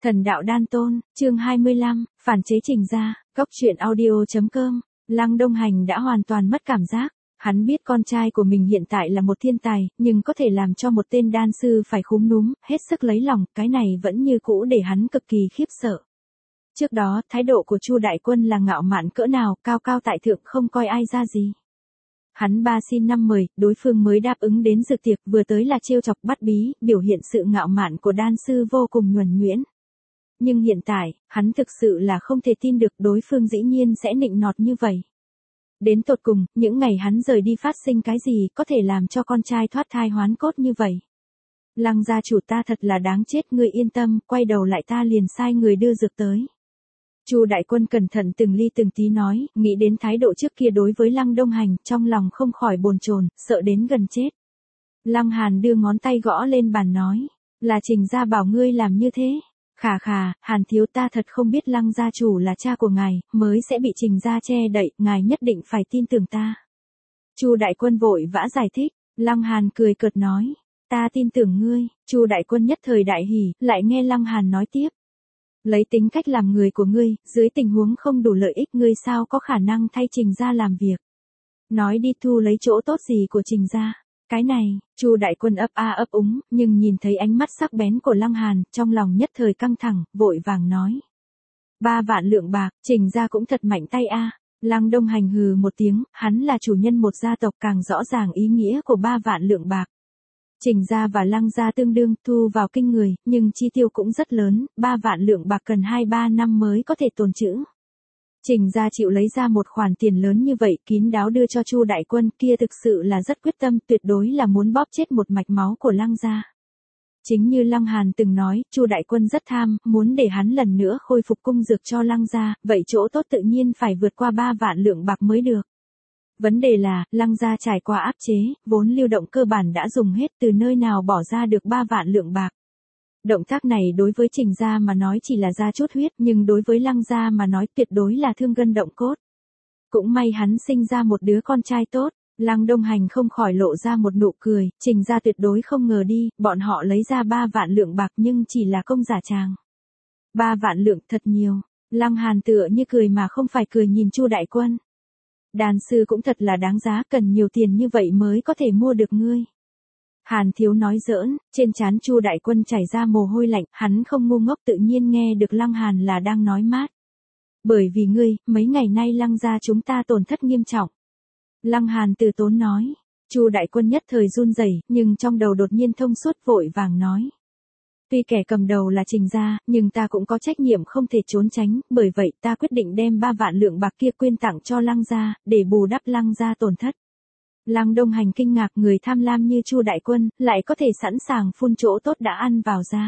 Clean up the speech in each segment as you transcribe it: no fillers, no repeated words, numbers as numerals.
Thần đạo đan tôn, chương 25, phản chế Trình gia, góc truyện audio.com. Lăng Đông Hành đã hoàn toàn mất cảm giác. Hắn biết con trai của mình hiện tại là một thiên tài, nhưng có thể làm cho một tên đan sư phải khúm núm, hết sức lấy lòng, cái này vẫn như cũ để hắn cực kỳ khiếp sợ. Trước đó, thái độ của Chu Đại Quân là ngạo mạn cỡ nào, cao cao tại thượng không coi ai ra gì. Hắn 3 xin 5 mời, đối phương mới đáp ứng đến dự tiệc, vừa tới là trêu chọc bắt bí, biểu hiện sự ngạo mạn của đan sư vô cùng nhuần nhuyễn. Nhưng hiện tại, hắn thực sự là không thể tin được đối phương dĩ nhiên sẽ nịnh nọt như vậy. Đến tột cùng, những ngày hắn rời đi phát sinh cái gì có thể làm cho con trai thoát thai hoán cốt như vậy. Lăng gia chủ, ta thật là đáng chết, ngươi yên tâm, quay đầu lại ta liền sai người đưa dược tới. Chu Đại Quân cẩn thận từng ly từng tí nói, nghĩ đến thái độ trước kia đối với Lăng Đông Hành, trong lòng không khỏi bồn chồn, sợ đến gần chết. Lăng Hàn đưa ngón tay gõ lên bàn nói, là Trình gia bảo ngươi làm như thế. Khà khà, Hàn thiếu, ta thật không biết Lăng gia chủ là cha của ngài, mới sẽ bị Trình gia che đậy, ngài nhất định phải tin tưởng ta. Chu Đại Quân vội vã giải thích. Lăng Hàn cười cợt nói, ta tin tưởng ngươi. Chu Đại Quân nhất thời đại hỉ, lại nghe Lăng Hàn nói tiếp. Lấy tính cách làm người của ngươi, dưới tình huống không đủ lợi ích, ngươi sao có khả năng thay Trình gia làm việc. Nói đi, thu lấy chỗ tốt gì của Trình gia. Cái này, Chu Đại Quân ấp a ấp úng, nhưng nhìn thấy ánh mắt sắc bén của Lăng Hàn, trong lòng nhất thời căng thẳng, vội vàng nói. 3 vạn lượng bạc, Trình gia cũng thật mạnh tay a. Lăng Đông Hành hừ một tiếng, hắn là chủ nhân một gia tộc, càng rõ ràng ý nghĩa của 3 vạn lượng bạc. Trình gia và Lăng gia tương đương, thu vào kinh người, nhưng chi tiêu cũng rất lớn, 3 vạn lượng bạc cần 2-3 năm mới có thể tồn trữ. Trình gia chịu lấy ra một khoản tiền lớn như vậy, kín đáo đưa cho Chu Đại Quân, kia thực sự là rất quyết tâm, tuyệt đối là muốn bóp chết một mạch máu của Lăng gia. Chính như Lăng Hàn từng nói, Chu Đại Quân rất tham, muốn để hắn lần nữa khôi phục cung dược cho Lăng gia, vậy chỗ tốt tự nhiên phải vượt qua 3 vạn lượng bạc mới được. Vấn đề là, Lăng gia trải qua áp chế, vốn lưu động cơ bản đã dùng hết, từ nơi nào bỏ ra được 3 vạn lượng bạc. Động tác này đối với Trình gia mà nói chỉ là ra chút huyết, nhưng đối với Lăng gia mà nói tuyệt đối là thương gân động cốt. Cũng may hắn sinh ra một đứa con trai tốt. Lăng Đông Hành không khỏi lộ ra một nụ cười, Trình gia tuyệt đối không ngờ đi, bọn họ lấy ra 3 vạn lượng bạc nhưng chỉ là công giả tràng. 3 vạn lượng thật nhiều. Lăng Hàn tựa như cười mà không phải cười nhìn Chu Đại Quân. Đàn sư cũng thật là đáng giá, cần nhiều tiền như vậy mới có thể mua được ngươi. Hàn thiếu nói giỡn, trên trán Chu Đại Quân chảy ra mồ hôi lạnh, hắn không ngu ngốc, tự nhiên nghe được Lăng Hàn là đang nói mát. Bởi vì ngươi, mấy ngày nay Lăng gia chúng ta tổn thất nghiêm trọng. Lăng Hàn từ tốn nói. Chu Đại Quân nhất thời run rẩy, nhưng trong đầu đột nhiên thông suốt, vội vàng nói. Tuy kẻ cầm đầu là Trình gia, nhưng ta cũng có trách nhiệm không thể trốn tránh, bởi vậy ta quyết định đem 3 vạn lượng bạc kia quyên tặng cho Lăng gia, để bù đắp Lăng gia tổn thất. Lăng Đông Hành kinh ngạc, người tham lam như Chu Đại Quân, lại có thể sẵn sàng phun chỗ tốt đã ăn vào ra.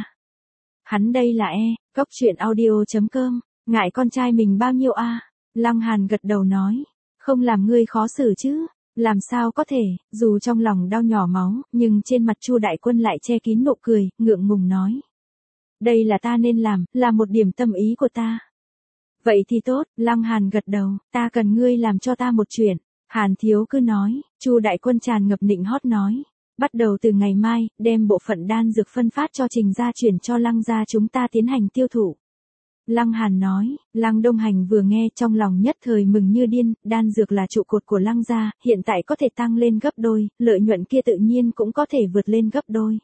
Hắn đây là góc truyện audio.com, ngại con trai mình bao nhiêu a? Lăng Hàn gật đầu nói, không làm ngươi khó xử chứ, làm sao có thể, dù trong lòng đau nhỏ máu, nhưng trên mặt Chu Đại Quân lại che kín nụ cười, ngượng ngùng nói. Đây là ta nên làm, là một điểm tâm ý của ta. Vậy thì tốt, Lăng Hàn gật đầu, ta cần ngươi làm cho ta một chuyện. Hàn thiếu cứ nói, Chu Đại Quân tràn ngập nịnh hót nói. Bắt đầu từ ngày mai, đem bộ phận đan dược phân phát cho Trình gia chuyển cho Lăng gia chúng ta tiến hành tiêu thụ. Lăng Hàn nói. Lăng Đông Hành vừa nghe trong lòng nhất thời mừng như điên, đan dược là trụ cột của Lăng gia, hiện tại có thể tăng lên gấp đôi, lợi nhuận kia tự nhiên cũng có thể vượt lên gấp đôi.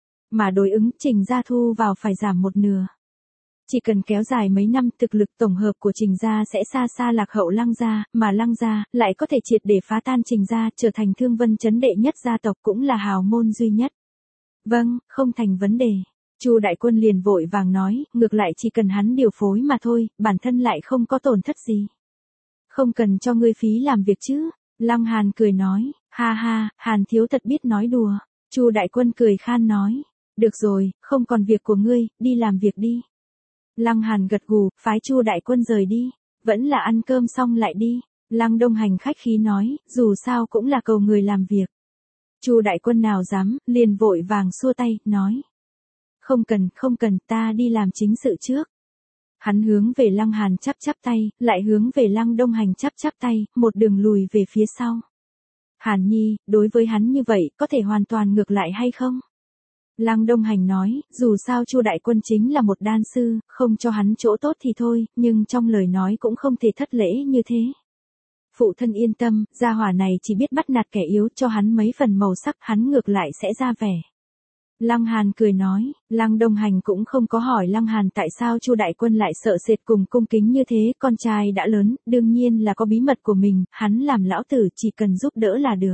Mà đối ứng, Trình gia thu vào phải giảm một nửa. Chỉ cần kéo dài mấy năm, thực lực tổng hợp của Trình gia sẽ xa xa lạc hậu Lăng gia, mà Lăng gia lại có thể triệt để phá tan Trình gia, trở thành Thương Vân trấn đệ nhất gia tộc, cũng là hào môn duy nhất. Vâng, không thành vấn đề. Chu Đại Quân liền vội vàng nói, ngược lại chỉ cần hắn điều phối mà thôi, bản thân lại không có tổn thất gì. Không cần cho ngươi phí làm việc chứ. Lăng Hàn cười nói, ha ha, Hàn thiếu thật biết nói đùa. Chu Đại Quân cười khan nói, được rồi, không còn việc của ngươi, đi làm việc đi. Lăng Hàn gật gù, phái Chu Đại Quân rời đi, vẫn là ăn cơm xong lại đi. Lăng Đông Hành khách khí nói, dù sao cũng là cầu người làm việc. Chu Đại Quân nào dám, liền vội vàng xua tay, nói. Không cần, ta đi làm chính sự trước. Hắn hướng về Lăng Hàn chắp tay, lại hướng về Lăng Đông Hành chắp tay, một đường lùi về phía sau. Hàn Nhi, đối với hắn như vậy, có thể hoàn toàn ngược lại hay không? Lăng Đông Hành nói, dù sao Chu đại quân chính là một đan sư, không cho hắn chỗ tốt thì thôi, nhưng trong lời nói cũng không thể thất lễ như thế. Phụ thân yên tâm, gia hỏa này chỉ biết bắt nạt kẻ yếu, cho hắn mấy phần màu sắc, hắn ngược lại sẽ ra vẻ. Lăng Hàn cười nói, Lăng Đông Hành cũng không có hỏi Lăng Hàn tại sao Chu đại quân lại sợ sệt cùng cung kính như thế, con trai đã lớn, đương nhiên là có bí mật của mình, hắn làm lão tử chỉ cần giúp đỡ là được.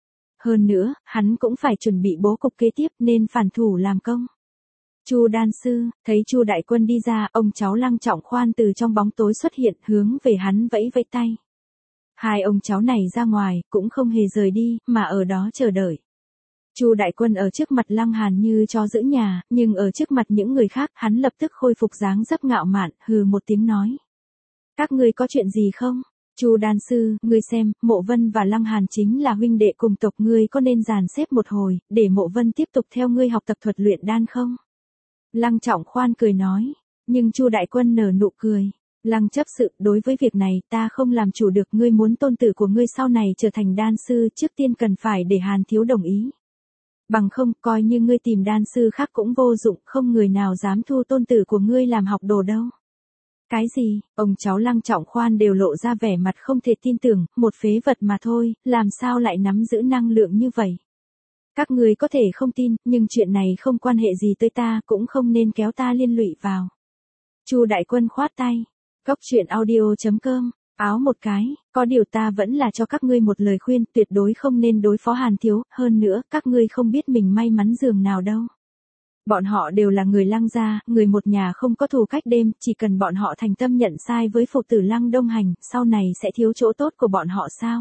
Hơn nữa, hắn cũng phải chuẩn bị bố cục kế tiếp nên phản thủ làm công. Chu đan sư, thấy Chu đại quân đi ra, ông cháu Lăng Trọng Khoan từ trong bóng tối xuất hiện, hướng về hắn vẫy vẫy tay. Hai ông cháu này ra ngoài, cũng không hề rời đi, mà ở đó chờ đợi. Chu đại quân ở trước mặt Lăng Hàn như chó giữ nhà, nhưng ở trước mặt những người khác, hắn lập tức khôi phục dáng dấp ngạo mạn, hừ một tiếng nói. Các ngươi có chuyện gì không? Chu đan sư, ngươi xem, Mộ Vân và Lăng Hàn chính là huynh đệ cùng tộc, ngươi có nên dàn xếp một hồi, để Mộ Vân tiếp tục theo ngươi học tập thuật luyện đan không? Lăng Trọng Khoan cười nói, nhưng Chu đại quân nở nụ cười. Lăng chấp sự, đối với việc này ta không làm chủ được, ngươi muốn tôn tử của ngươi sau này trở thành đan sư, trước tiên cần phải để Hàn thiếu đồng ý. Bằng không, coi như ngươi tìm đan sư khác cũng vô dụng, không người nào dám thu tôn tử của ngươi làm học đồ đâu. Cái gì? Ông cháu Lăng Trọng Khoan đều lộ ra vẻ mặt không thể tin tưởng, một phế vật mà thôi, làm sao lại nắm giữ năng lượng như vậy? Các người có thể không tin, nhưng chuyện này không quan hệ gì tới ta, cũng không nên kéo ta liên lụy vào. Chu đại quân khoát tay. Góc truyện audio.com, áo một cái, có điều ta vẫn là cho các ngươi một lời khuyên, tuyệt đối không nên đối phó Hàn thiếu, hơn nữa, các ngươi không biết mình may mắn giường nào đâu. Bọn họ đều là người Lăng gia, người một nhà không có thù cách đêm, chỉ cần bọn họ thành tâm nhận sai với phụ tử Lăng Đông Hành, sau này sẽ thiếu chỗ tốt của bọn họ sao?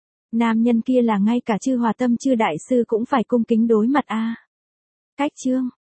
Nam nhân kia là ngay cả Chư Hòa Tâm Chư đại sư cũng phải cung kính đối mặt a. Cách chương